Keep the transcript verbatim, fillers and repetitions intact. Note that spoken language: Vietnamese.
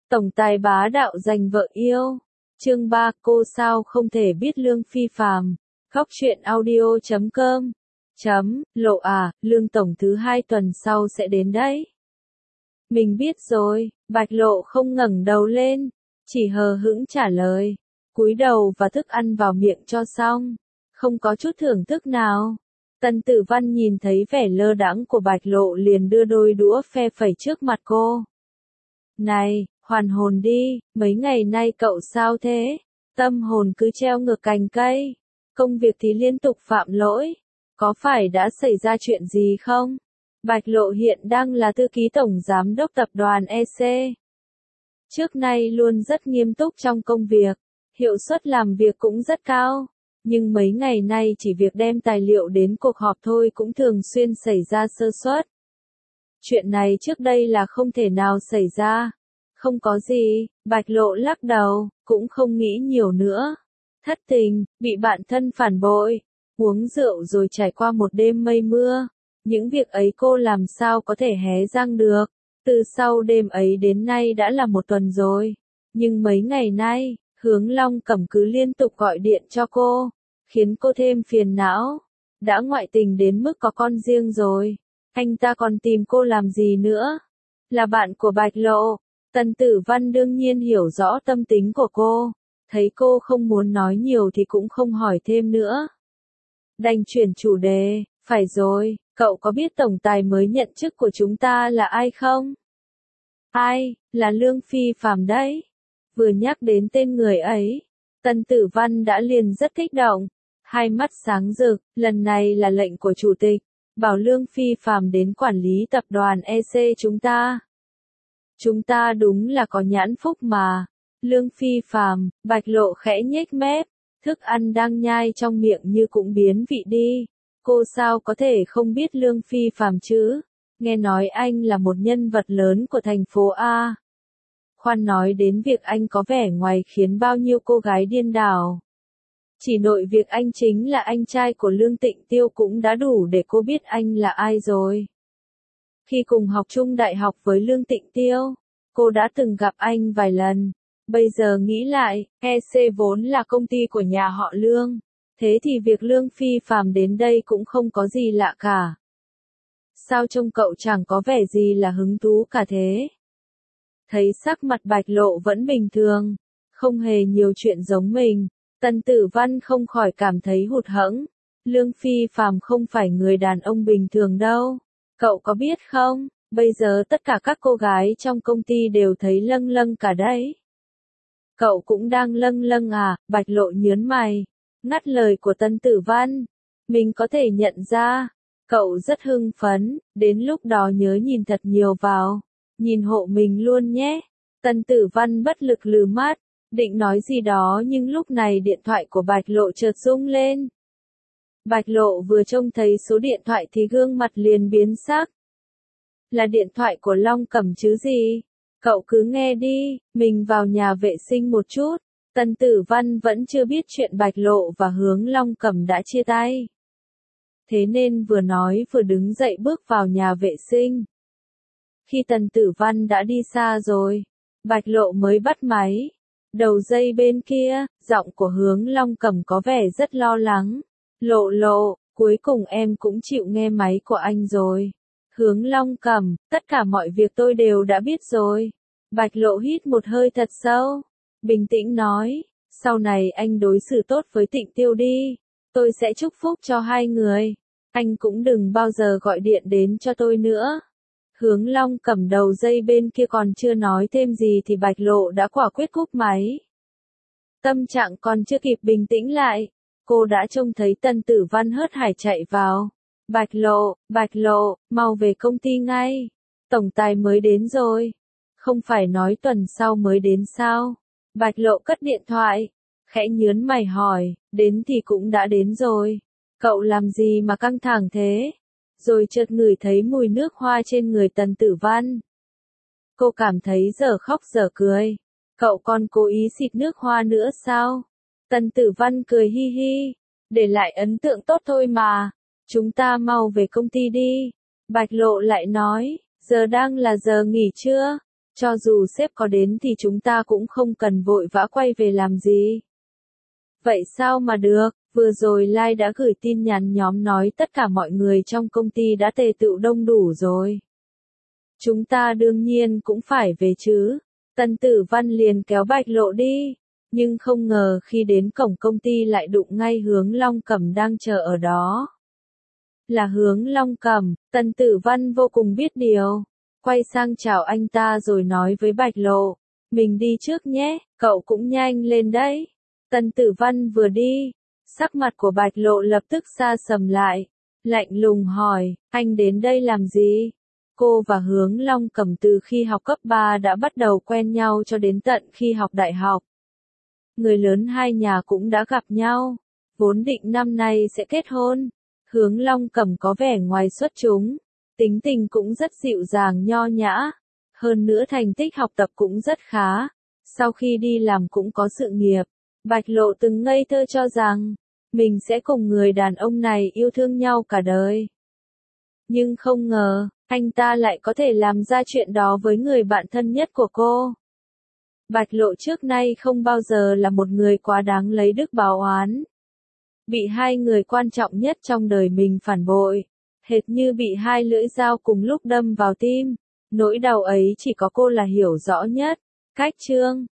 Tổng tài bá đạo giành vợ yêu. Chương ba, cô sao không thể biết Lương Phi Phàm. Góc truyện audio chấm com. Chấm, lộ à, Lương Tổng thứ hai tuần sau sẽ đến đấy. Mình biết rồi, Bạch Lộ không ngẩng đầu lên, chỉ hờ hững trả lời. Cúi đầu và thức ăn vào miệng cho xong, không có chút thưởng thức nào. Tần Tử Văn nhìn thấy vẻ lơ đãng của Bạch Lộ liền đưa đôi đũa phe phẩy trước mặt cô. Này, hoàn hồn đi, mấy ngày nay cậu sao thế? Tâm hồn cứ treo ngược cành cây, công việc thì liên tục phạm lỗi, có phải đã xảy ra chuyện gì không? Bạch Lộ hiện đang là thư ký tổng giám đốc tập đoàn e xê. Trước nay luôn rất nghiêm túc trong công việc, hiệu suất làm việc cũng rất cao, nhưng mấy ngày nay chỉ việc đem tài liệu đến cuộc họp thôi cũng thường xuyên xảy ra sơ suất. Chuyện này trước đây là không thể nào xảy ra. Không có gì, Bạch Lộ lắc đầu, cũng không nghĩ nhiều nữa. Thất tình, bị bạn thân phản bội, uống rượu rồi trải qua một đêm mây mưa. Những việc ấy cô làm sao có thể hé răng được. Từ sau đêm ấy đến nay đã là một tuần rồi. Nhưng mấy ngày nay, Hướng Long Cẩm cứ liên tục gọi điện cho cô, khiến cô thêm phiền não. Đã ngoại tình đến mức có con riêng rồi, anh ta còn tìm cô làm gì nữa? Là bạn của Bạch Lộ. Tần Tử Văn đương nhiên hiểu rõ tâm tính của cô, thấy cô không muốn nói nhiều thì cũng không hỏi thêm nữa. Đành chuyển chủ đề, phải rồi, cậu có biết tổng tài mới nhận chức của chúng ta là ai không? Ai, là Lương Phi Phàm đấy. Vừa nhắc đến tên người ấy, Tần Tử Văn đã liền rất kích động, hai mắt sáng rực, lần này là lệnh của chủ tịch, bảo Lương Phi Phàm đến quản lý tập đoàn e xê chúng ta. Chúng ta đúng là có nhãn phúc mà. Lương Phi Phàm, Bạch Lộ khẽ nhếch mép, thức ăn đang nhai trong miệng như cũng biến vị đi. Cô sao có thể không biết Lương Phi Phàm chứ? Nghe nói anh là một nhân vật lớn của thành phố A. Khoan nói đến việc anh có vẻ ngoài khiến bao nhiêu cô gái điên đảo. Chỉ nội việc anh chính là anh trai của Lương Tịnh Tiêu cũng đã đủ để cô biết anh là ai rồi. Khi cùng học chung đại học với Lương Tịnh Tiêu, cô đã từng gặp anh vài lần. Bây giờ nghĩ lại, e xê vốn là công ty của nhà họ Lương. Thế thì việc Lương Phi Phàm đến đây cũng không có gì lạ cả. Sao trông cậu chẳng có vẻ gì là hứng thú cả thế? Thấy sắc mặt Bạch Lộ vẫn bình thường, không hề nhiều chuyện giống mình, Tần Tử Văn không khỏi cảm thấy hụt hẫng. Lương Phi Phàm không phải người đàn ông bình thường đâu. Cậu có biết không, bây giờ tất cả các cô gái trong công ty đều thấy lâng lâng cả đấy. Cậu cũng đang lâng lâng à? Bạch Lộ nhớn mày, ngắt lời của Tần Tử Văn. Mình có thể nhận ra, cậu rất hưng phấn, đến lúc đó nhớ nhìn thật nhiều vào, nhìn hộ mình luôn nhé. Tần Tử Văn bất lực lừ mắt, định nói gì đó nhưng lúc này điện thoại của Bạch Lộ chợt rung lên. Bạch Lộ vừa trông thấy số điện thoại thì gương mặt liền biến sắc. Là điện thoại của Long Cẩm chứ gì? Cậu cứ nghe đi, mình vào nhà vệ sinh một chút. Tần Tử Văn vẫn chưa biết chuyện Bạch Lộ và Hướng Long Cẩm đã chia tay. Thế nên vừa nói vừa đứng dậy bước vào nhà vệ sinh. Khi Tần Tử Văn đã đi xa rồi, Bạch Lộ mới bắt máy. Đầu dây bên kia, giọng của Hướng Long Cẩm có vẻ rất lo lắng. Lộ Lộ, cuối cùng em cũng chịu nghe máy của anh rồi. Hướng Long Cẩm, tất cả mọi việc tôi đều đã biết rồi. Bạch Lộ hít một hơi thật sâu, bình tĩnh nói, sau này anh đối xử tốt với Tịnh Tiêu đi, tôi sẽ chúc phúc cho hai người. Anh cũng đừng bao giờ gọi điện đến cho tôi nữa. Hướng Long Cẩm đầu dây bên kia còn chưa nói thêm gì thì Bạch Lộ đã quả quyết cúp máy. Tâm trạng còn chưa kịp bình tĩnh lại, cô đã trông thấy Tần Tử Văn hớt hải chạy vào. Bạch Lộ, Bạch Lộ, mau về công ty ngay. Tổng tài mới đến rồi. Không phải nói tuần sau mới đến sao? Bạch Lộ cất điện thoại, khẽ nhớn mày hỏi, đến thì cũng đã đến rồi. Cậu làm gì mà căng thẳng thế? Rồi chợt ngửi thấy mùi nước hoa trên người Tần Tử Văn. Cô cảm thấy dở khóc dở cười. Cậu còn cố ý xịt nước hoa nữa sao? Tần Tử Văn cười hi hi, để lại ấn tượng tốt thôi mà. Chúng ta mau về công ty đi. Bạch Lộ lại nói, giờ đang là giờ nghỉ trưa, Cho dù sếp có đến thì chúng ta cũng không cần vội vã quay về làm gì. Vậy sao mà được, vừa rồi Lai đã gửi tin nhắn nhóm nói tất cả mọi người trong công ty đã tề tựu đông đủ rồi. Chúng ta đương nhiên cũng phải về chứ. Tân Tử Văn liền kéo Bạch Lộ đi, nhưng không ngờ khi đến cổng công ty lại đụng ngay Hướng Long Cẩm đang chờ ở đó. Là Hướng Long Cẩm, Tân Tử Văn vô cùng biết điều, quay sang chào anh ta rồi nói với Bạch Lộ, mình đi trước nhé, cậu cũng nhanh lên đấy. Tân Tử Văn vừa đi, sắc mặt của Bạch Lộ lập tức sa sầm lại, lạnh lùng hỏi, anh đến đây làm gì? Cô và Hướng Long Cẩm từ khi học cấp ba đã bắt đầu quen nhau cho đến tận khi học đại học. Người lớn hai nhà cũng đã gặp nhau, vốn định năm nay sẽ kết hôn. Hướng Long Cẩm có vẻ ngoài xuất chúng, tính tình cũng rất dịu dàng nho nhã, hơn nữa thành tích học tập cũng rất khá, sau khi đi làm cũng có sự nghiệp. Bạch Lộ từng ngây thơ cho rằng, mình sẽ cùng người đàn ông này yêu thương nhau cả đời. Nhưng không ngờ, anh ta lại có thể làm ra chuyện đó với người bạn thân nhất của cô. Bạch Lộ trước nay không bao giờ là một người quá đáng lấy đức báo oán. Bị hai người quan trọng nhất trong đời mình phản bội, hệt như bị hai lưỡi dao cùng lúc đâm vào tim, nỗi đau ấy chỉ có cô là hiểu rõ nhất. Cách chương